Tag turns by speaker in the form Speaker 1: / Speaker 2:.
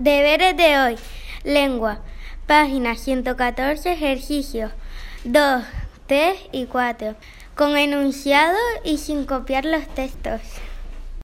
Speaker 1: Deberes de hoy. Lengua. Página 114, ejercicios 2, 3 y 4. Con enunciado y sin copiar los textos.